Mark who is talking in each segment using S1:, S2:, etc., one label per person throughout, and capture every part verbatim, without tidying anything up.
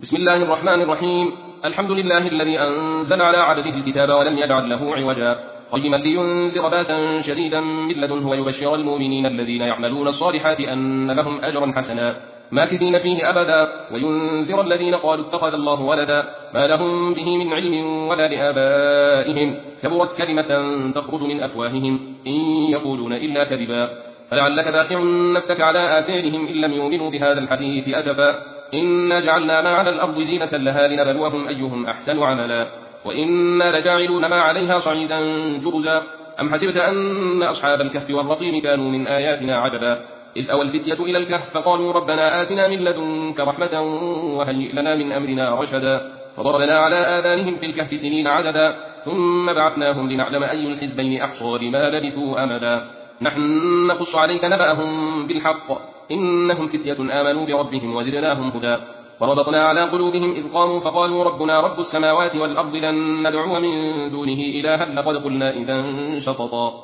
S1: بسم الله الرحمن الرحيم. الحمد لله الذي أنزل على عبده الكتاب ولم يجعل له عوجا قيما لينذر باسا شديدا من لدنه ويبشر المؤمنين الذين يعملون الصالحات أن لهم أجرا حسنا ماكثين فيه أبدا وينذر الذين قالوا اتخذ الله ولدا ما لهم به من علم ولا لآبائهم كبرت كلمة تخرج من أفواههم إن يقولون إلا كذبا فلعلك باخع نفسك على آثارهم إن لم يؤمنوا بهذا الحديث أسفا إنا جعلنا ما على الأرض زينة لها لنبلوهم أيهم أحسن عملا وإنا لجاعلون ما عليها صعيدا جرزا أم حسبت أن أصحاب الكهف والرقيم كانوا من آياتنا عجبا إذ أوى الفتية إلى الكهف فقالوا ربنا آتنا من لدنك رحمة وهيئ لنا من أمرنا رشدا فضربنا على آذانهم في الكهف سنين عددا ثم بعثناهم لنعلم أي الحزبين أحصى لما لبثوا أمدا نحن نقص عليك نبأهم بالحق إنهم فتية آمنوا بربهم وزدناهم هدى وربطنا على قلوبهم إذ قاموا فقالوا ربنا رب السماوات والأرض لن ندعو من دونه إلها لقد قلنا إذا شططا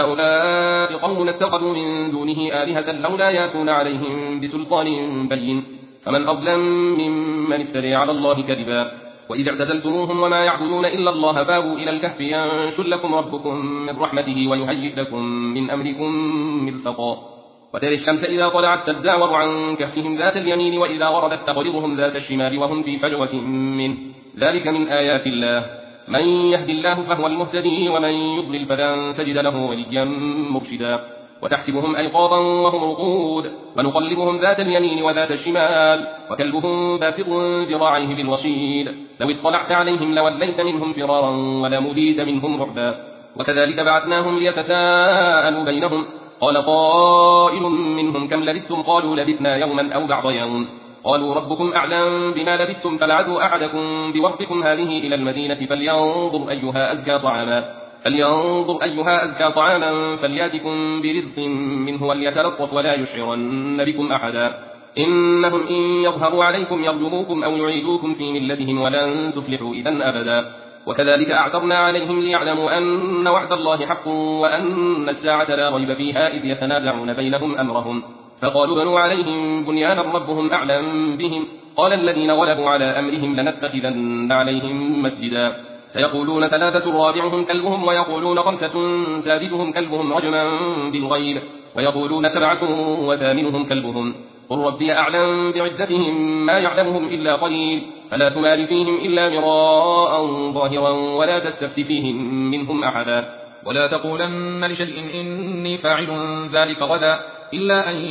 S1: هؤلاء قوم اتخذوا من دونه آلهة لولا يأتون عليهم بسلطان بين فمن أظلم ممن افتري على الله كذبا وإذ اعتزلتموهم وما يعبدون إلا الله فاووا إلى الكهف ينشر لكم ربكم من رحمته ويهيئ لكم من أمركم مرفقا وترى الشمس إذا طلعت تزاور عن كهفهم ذات اليمين وإذا غربت تقرضهم ذات الشمال وهم في فجوة منه ذلك من آيات الله من يهد الله فهو المهتدي ومن يضلل فلن تجد له وليا مرشدا وتحسبهم أيقاظا وهم رقود ونقلبهم ذات اليمين وذات الشمال وكلبهم باسط ذراعيه بالوصيد لو اطلعت عليهم لوليت منهم فرارا ولمليت منهم رعبا وكذلك بعثناهم ليتساءلوا بينهم قال قائل منهم كم لبثتم قالوا لبثنا يوما أو بعض يوم قالوا ربكم أعلم بما لبثتم فابعثوا أحدكم بورقكم هذه إلى المدينة فلينظر أيها أزكى طعاما فلينظر أيها أزكى طعاما فلياتكم برزق منه وليتلطف ولا يشعرن بكم أحدا إنهم إن يظهروا عليكم يرجموكم أو يعيدوكم في ملتهم ولن تفلحوا إذا أبدا وكذلك أعثرنا عليهم ليعلموا أن وعد الله حق وأن الساعة لا ريب فيها إذ يتنازعون بينهم أمرهم فقالوا بنوا عليهم بنيانا ربهم أعلم بهم قال الذين غلبوا على أمرهم لنتخذن عليهم مسجدا سيقولون ثلاثة رابعهم كلبهم ويقولون خمسة سادسهم كلبهم رجما بالغيب ويقولون سبعة وثامنهم كلبهم قل ربي أعلم بعدتهم ما يعلمهم إلا قليل فلا تمار فيهم إلا مراء ظاهرا ولا تستفت فيهم منهم أحدا
S2: ولا تقولن لشيء إني فاعل ذلك غدا إلا أن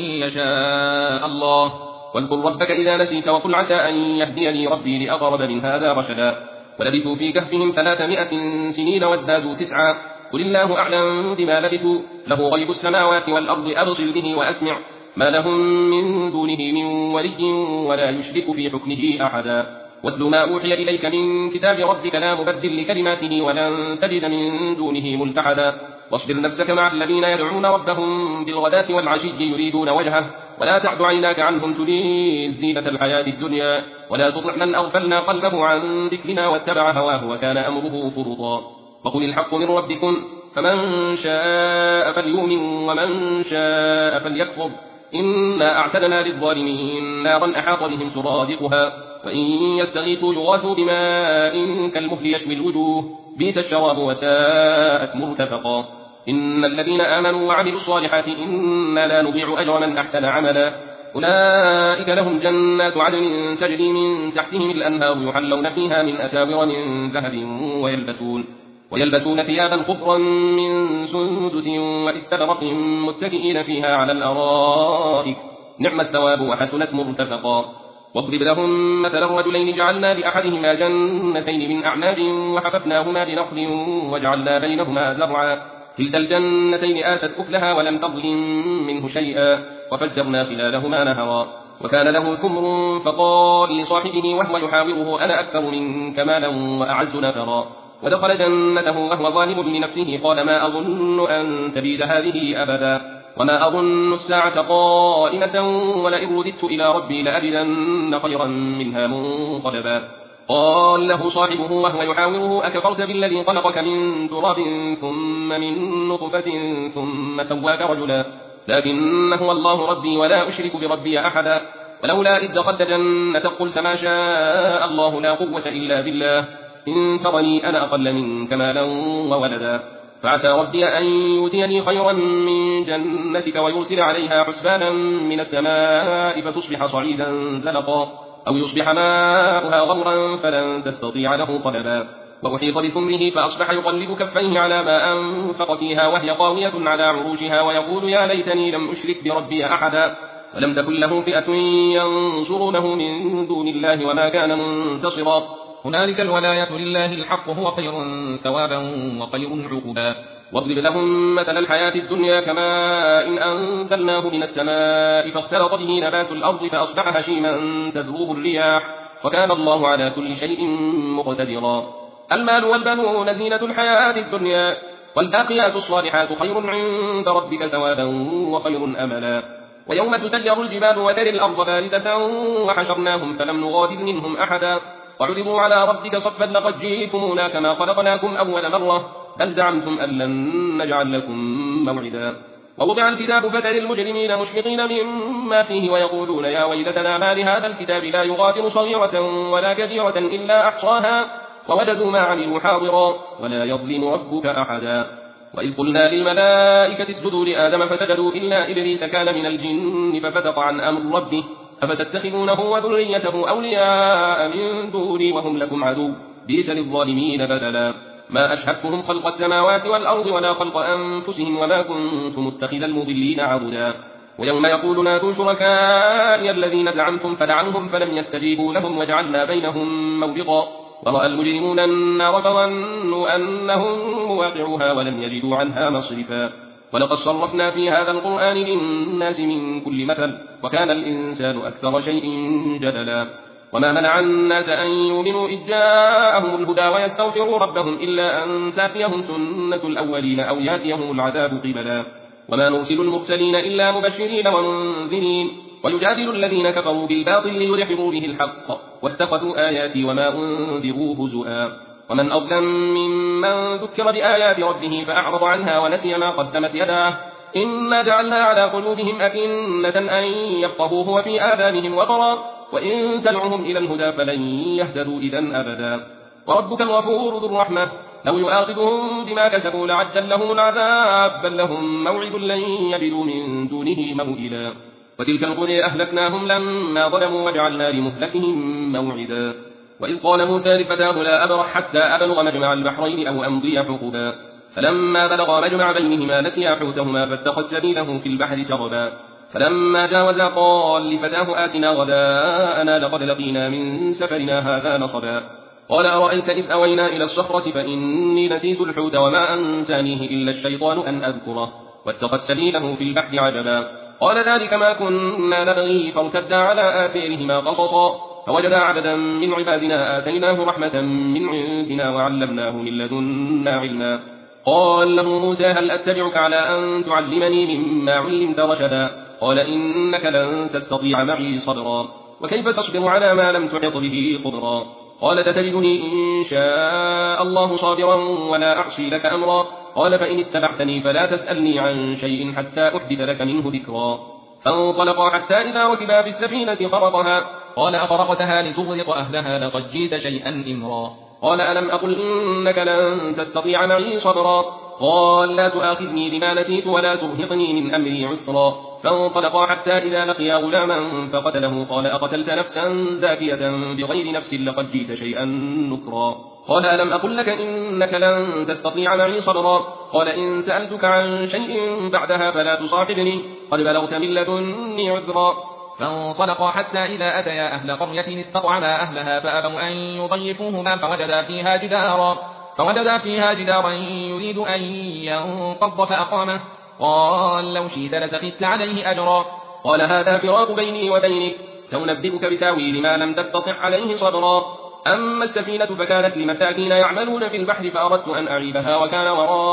S2: يشاء الله
S1: واذكر ربك إذا نسيت وقل عسى أن يهديني ربي لأقرب من هذا رشدا ولبثوا في كهفهم ثلاثمائة سنين وازدادوا تسعا قل الله أعلم بما لبثوا له غيب السماوات والأرض أبصر به وأسمع ما لهم من دونه من ولي ولا يشرك في حكمه أحدا واتل ما أوحي إليك من كتاب ربك لا مبدل لكلماته ولن تجد من دونه ملتحدا واصبر نفسك مع الذين يدعون ربهم بالغداة والعشي يريدون وجهه ولا تعد عيناك عنهم تريد زينة الحياة الدنيا ولا تطع من أغفلنا قلبه عن ذكرنا واتبع هواه وكان أمره فرطا وقل الحق من ربكم فمن شاء فليؤمن ومن شاء فليكفر إنا أعتدنا للظالمين نارا أحاط بهم سرادقها وإن يستغيثوا يغاثوا بماء كالمهل يشوي الوجوه بئس الشراب وساءت مرتفقا إن الذين آمنوا وعملوا الصالحات إنا لا نضيع أجر من أحسن عملا أولئك لهم جنات عدن تجري من تحتهم الأنهار يحلون فيها من أساور من ذهب ويلبسون ويلبسون ثيابا خضرا من سندس واستبرق متكئين فيها على الأرائك نعم الثواب وحسنت مرتفقا واضرب لهم مثل الرجلين جعلنا لأحدهما جنتين من أعناب وحففناهما بنخل وجعلنا بينهما زرعا كلتا الجنتين آتت أكلها ولم تظلم منه شيئا وفجرنا خلالهما نهرا وكان له ثمر فقال لصاحبه وهو يحاوره أنا أكثر منك مالا وأعز نفرا ودخل جنته وهو ظالم لنفسه قال ما أظن أن تبيد هذه أبدا وما أظن الساعة قائمة ولئن رددت إلى ربي لأجدن خيرا منها منقلبا قال له صاحبه وهو يحاوره أكفرت بالذي خلقك من تراب ثم من نطفة ثم سواك رجلا لكن هو الله ربي ولا أشرك بربي أحدا ولولا إذ دخلت جنتك قلت ما شاء الله لا قوة إلا بالله إن ترني أنا أقل منك مالا وولدا فعسى ربي أن يؤتيني خيرا من جنتك ويرسل عليها حسبانا من السماء فتصبح صعيدا زلقا أو يصبح ماؤها غورا فلن تستطيع له طلبا وأحيط بثمره فأصبح يقلب كفيه على ما أنفق فيها وهي قاوية على عروشها ويقول يا ليتني لم أشرك بربي أحدا ولم تكن له فئة ينصرونه من دون الله وما كان منتصرا
S2: هنالك الولاية لله الحق هو خير ثوابا وخير عقبا
S1: واضرب لهم مثل الحياة الدنيا كماء إن أنزلناه من السماء فاختلط به نبات الأرض فأصبح هشيما تذروه الرياح وكان الله على كل شيء مقتدرا المال والبنون زينة الحياة الدنيا والباقيات الصالحات خير عند ربك ثوابا وخير أملا ويوم تسير الجبال وترى الأرض بارزة وحشرناهم فلم نغادر منهم أحدا وعرضوا على ربك صفا لقد جئتمونا كما خلقناكم أول مرة بل زعمتم أن لن نجعل لكم موعدا ووضع الكتاب فترى المجرمين مشفقين مما فيه ويقولون يا ويلتنا ما لهذا الكتاب لا يغادر صغيرة ولا كبيرة إلا أحصاها ووجدوا ما عملوا حاضرا ولا يظلم ربك أحدا وإذ قلنا للملائكة اسجدوا لآدم فسجدوا إلا إبليس كان من الجن ففسق عن أمر ربه أفتتخذونه وذريته أولياء من دوني وهم لكم عدو بئس للظالمين بدلا ما أشهدتهم خلق السماوات والأرض ولا خلق أنفسهم وما كنت متخذ المضلين عضدا ويوم يقول نادوا شركائي الذين زعمتم فدعوهم فلم يستجيبوا لهم وجعلنا بينهم موبقا ورأى المجرمون النار فظنوا أنهم مواقعوها ولم يجدوا عنها مصرفا ولقد صرفنا في هذا القرآن للناس من كل مثل وكان الإنسان أكثر شيء جدلا وما منع الناس أن يؤمنوا إذ جاءهم الهدى ويستغفروا ربهم إلا أن تأتيهم سنة الأولين أو يأتيهم العذاب قبلا وما نرسل المرسلين إلا مبشرين ومنذرين ويجادل الذين كفروا بالباطل ليدحضوا به الحق واتخذوا آياتي وما أنذروا هزؤا ومن أظلم ممن ذكر بآيات ربه فأعرض عنها ونسي ما قدمت يداه إنا جعلنا على قلوبهم أكنة أن يفقهوه وفي آذانهم وقرا وإن تدعوهم إلى الهدى فلن يهتدوا إذا أبدا وربك الغفور ذو الرحمة لو يؤاخذهم بما كسبوا لعجل لهم العذاب بل لهم موعد لن يجدوا من دونه موئلا وتلك القرى أهلكناهم لما ظلموا وجعلنا لمهلكهم موعدا وإذ قال موسى لفتاه لا أبرح حتى أبلغ مجمع البحرين أو أمضي حقبا فلما بلغا مجمع بينهما نسيا حوتهما فاتخذ سبيله في البحر سربا فلما جاوزا قال لفتاه آتنا غداءنا لقد لقينا من سفرنا هذا نصبا قال أرأيت إذ أوينا إلى الصخرة فإني نسيت الحوت وما أنسانيه إلا الشيطان أن أذكره واتخذ سبيله في البحر عجبا قال ذلك ما كنا نبغي فارتدا على آثارهما قصصا فوجدا عبدا من عبادنا آتيناه رحمة من عندنا وعلمناه من لدنا علما قال له موسى هل أتبعك على أن تعلمني مما علمت رشدا قال إنك لن تستطيع معي صبرا وكيف تصبر على ما لم تحط به خبرا قال ستجدني إن شاء الله صابرا ولا أعصي لك أمرا قال فإن اتبعتني فلا تسألني عن شيء حتى أحدث لك منه ذكرا فانطلقا حتى إذا ركبا في السفينة خرقها قال أخرقتها لتغرق أهلها لقد جئت شيئا إمرا قال ألم أقل إنك لن تستطيع معي صبرا قال لا تؤاخذني بما نسيت ولا ترهقني من أمري عسرا فانطلقا حتى إذا لقيا غلاما فقتله قال أقتلت نفسا زاكية بغير نفس لقد جئت شيئا نكرا قال ألم أقل لك إنك لن تستطيع معي صبرا قال إن سألتك عن شيء بعدها فلا تصاحبني قد بلغت من لدني عذرا فانطلقا حتى إذا أتيا أهل قرية استطعما أهلها فأبوا أن يضيفوهما فوجدا فيها جدارا فوجدا فيها جدارا يريد أن ينقض فأقامه قال لو شئت لاتخذت عليه أجرا قال هذا فراق بيني وبينك سأنبئك بتاويل ما لم تستطع عليه صبرا أما السفينة فكانت لمساكين يعملون في البحر فأردت أن أعيبها وكان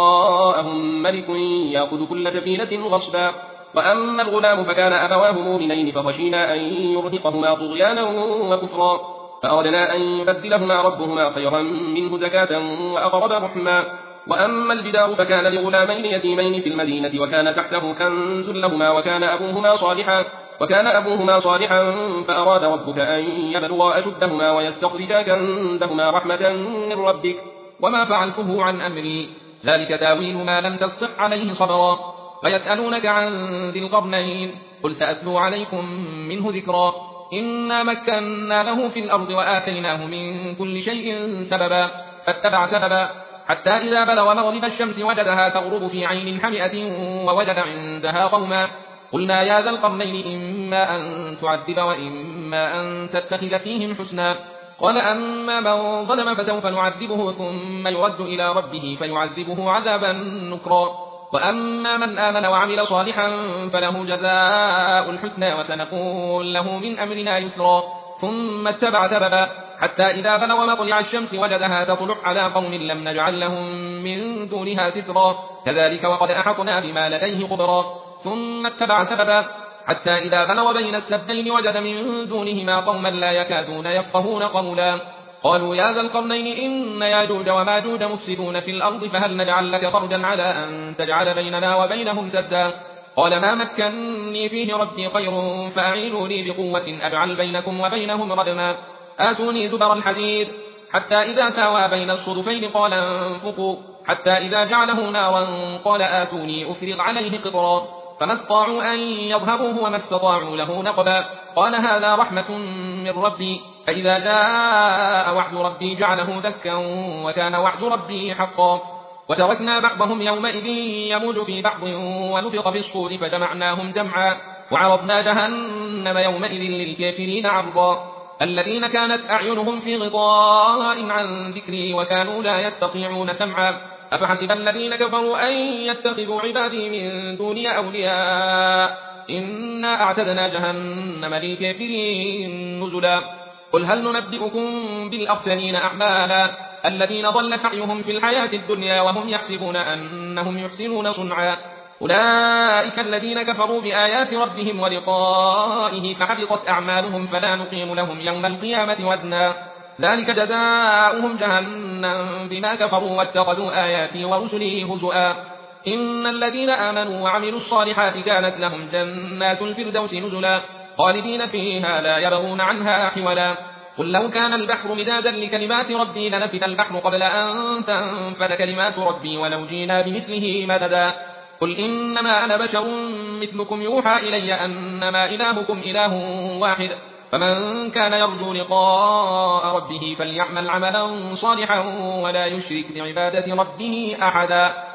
S1: وراءهم ملك يأخذ كل سفينة غصبا وأما الغلام فكان أبواه مؤمنين فخشينا أن يرهقهما طغيانا وكفرا فأردنا أن يبدلهما ربهما خيرا منه زكاة وأقرب رحما وأما الجدار فكان لغلامين يتيمين في المدينة وكان تحته كنز لهما وكان أبوهما صالحا وكان أبوهما صالحا فأراد ربك أن يبلغا أشدهما ويستخرجا كنزهما رحمة من ربك
S2: وما فعلته عن أمري ذلك تاويل ما لم تسطع عليه صبرا ويسألونك عن ذي القرنين قل سأتلو عليكم منه ذكرا إنا مكنا له في الأرض وآتيناه من كل شيء سببا فاتبع سببا حتى إذا بلغ مغرب الشمس وجدها تغرب في عين حمئة ووجد عندها قوما قلنا يا ذا القرنين إما أن تعذب وإما أن تتخذ فيهم حسنا قال أما من ظلم فسوف نعذبه ثم يرد إلى ربه فيعذبه عذابا نكرا وأما من آمن وعمل صالحا فله جزاء الحسنى وسنقول له من أمرنا يسرا ثم اتبع سببا حتى إذا بلغ مطلع الشمس وجدها تطلع على قوم لم نجعل لهم من دونها سترا كذلك وقد أحطنا بما لديه خبرا ثم اتبع سببا حتى إذا بلغ بين السدين وجد من دونهما قوما لا يكادون يفقهون قولا قالوا يا ذا القرنين إن ياجوج وماجوج مفسدون في الأرض فهل نجعل لك خرجا على أن تجعل بيننا وبينهم سدا قال ما مكنني فيه ربي خير فأعينوني بقوة أجعل بينكم وبينهم ردما آتوني زبر الحديد حتى إذا ساوى بين الصدفين قال انفقوا حتى إذا جعله نارا قال آتوني أفرغ عليه قطرا فما استطاعوا أن يظهروه وما استطاعوا له نقبا قال هذا رحمة من ربي فإذا جاء وعد ربي جعله دكا وكان وعد ربي حقا وتركنا بعضهم يومئذ يموج في بعض ونفق في الصور فجمعناهم جمعا وعرضنا جهنم يومئذ للكافرين عرضا الذين كانت أعينهم في غطاء عن ذكري وكانوا لا يستطيعون سمعا أفحسب الذين كفروا أن يتخذوا عبادي من دوني أولياء إنا أعتدنا جهنم للكافرين نزلا قل هل ننبئكم بالأخسرين أعمالا الذين ضل سعيهم في الحياة الدنيا وهم يحسبون أنهم يحسنون صنعا أولئك الذين كفروا بآيات ربهم ولقائه فحبطت أعمالهم فلا نقيم لهم يوم القيامة وزنا ذلك جزاؤهم جهنم بما كفروا واتخذوا آياتي ورسلي هزؤا إن الذين آمنوا وعملوا الصالحات كانت لهم جنات الفردوس نزلا خالدين فيها لا يبغون عنها حولا قل لو كان البحر مدادا لكلمات ربي لنفد البحر قبل أن تنفد كلمات ربي ولو جينا بمثله مددا قل إنما أنا بشر مثلكم يوحى إلي أنما إلهكم إله واحد فمن كان يرجو لقاء ربه فليعمل عملا صالحا ولا يشرك بعبادة ربه أحدا